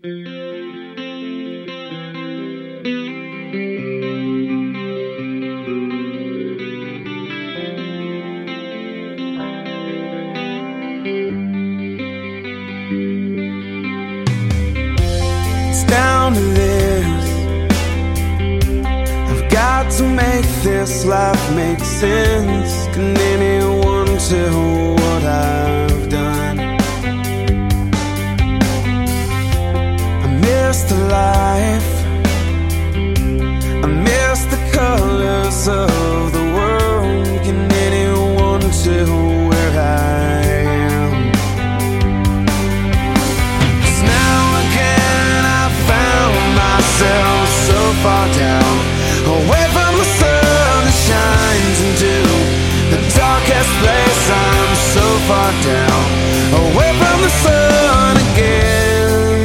It's down to this. I've got to make this life make sense. Can anyone tell what I've done? I miss the life, I miss the colors of the world. Can anyone tell where I am? 'Cause now again I found myself so far down, away from the sun that shines into the darkest place. I'm so far down, away from the sun again,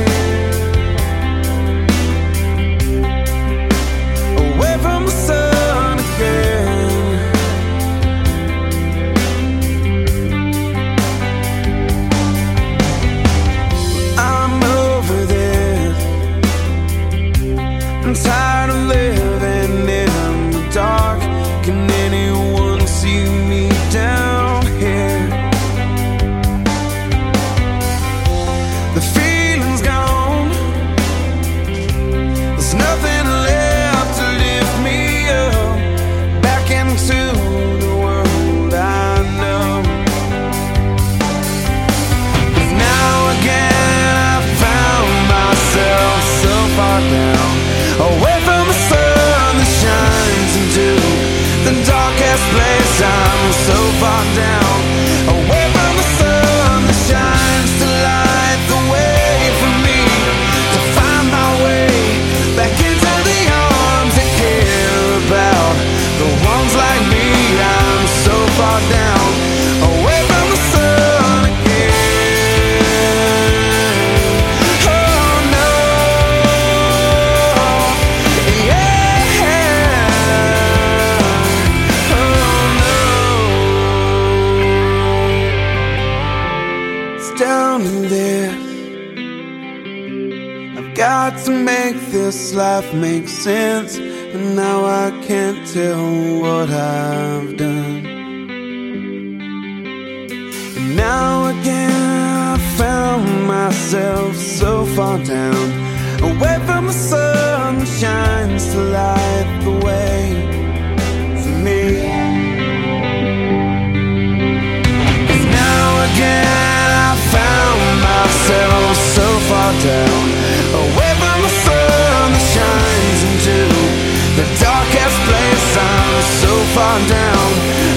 away from the sun again. I'm over this, I'm tired of living in the dark. Can anyone see me down here? The feeling's gone, there's nothing left to lift me up back into the world I know. 'Cause now again I found myself so far down, away from the sun that shines into the darkest place. I'm so far down, away from the sun that shines to light the way for me to find my way back into the arms that care about the ones like me. I'm so far down, away from the sun again. Oh no, yeah, oh no. It's down to this. I've got to make this life make sense, but now I can't tell what I've done. And now again I found myself so far down, away from the sun that shines to light the way for me. 'Cause now again I found myself so far down, away from the sun that shines into the darkest place. I'm so far down,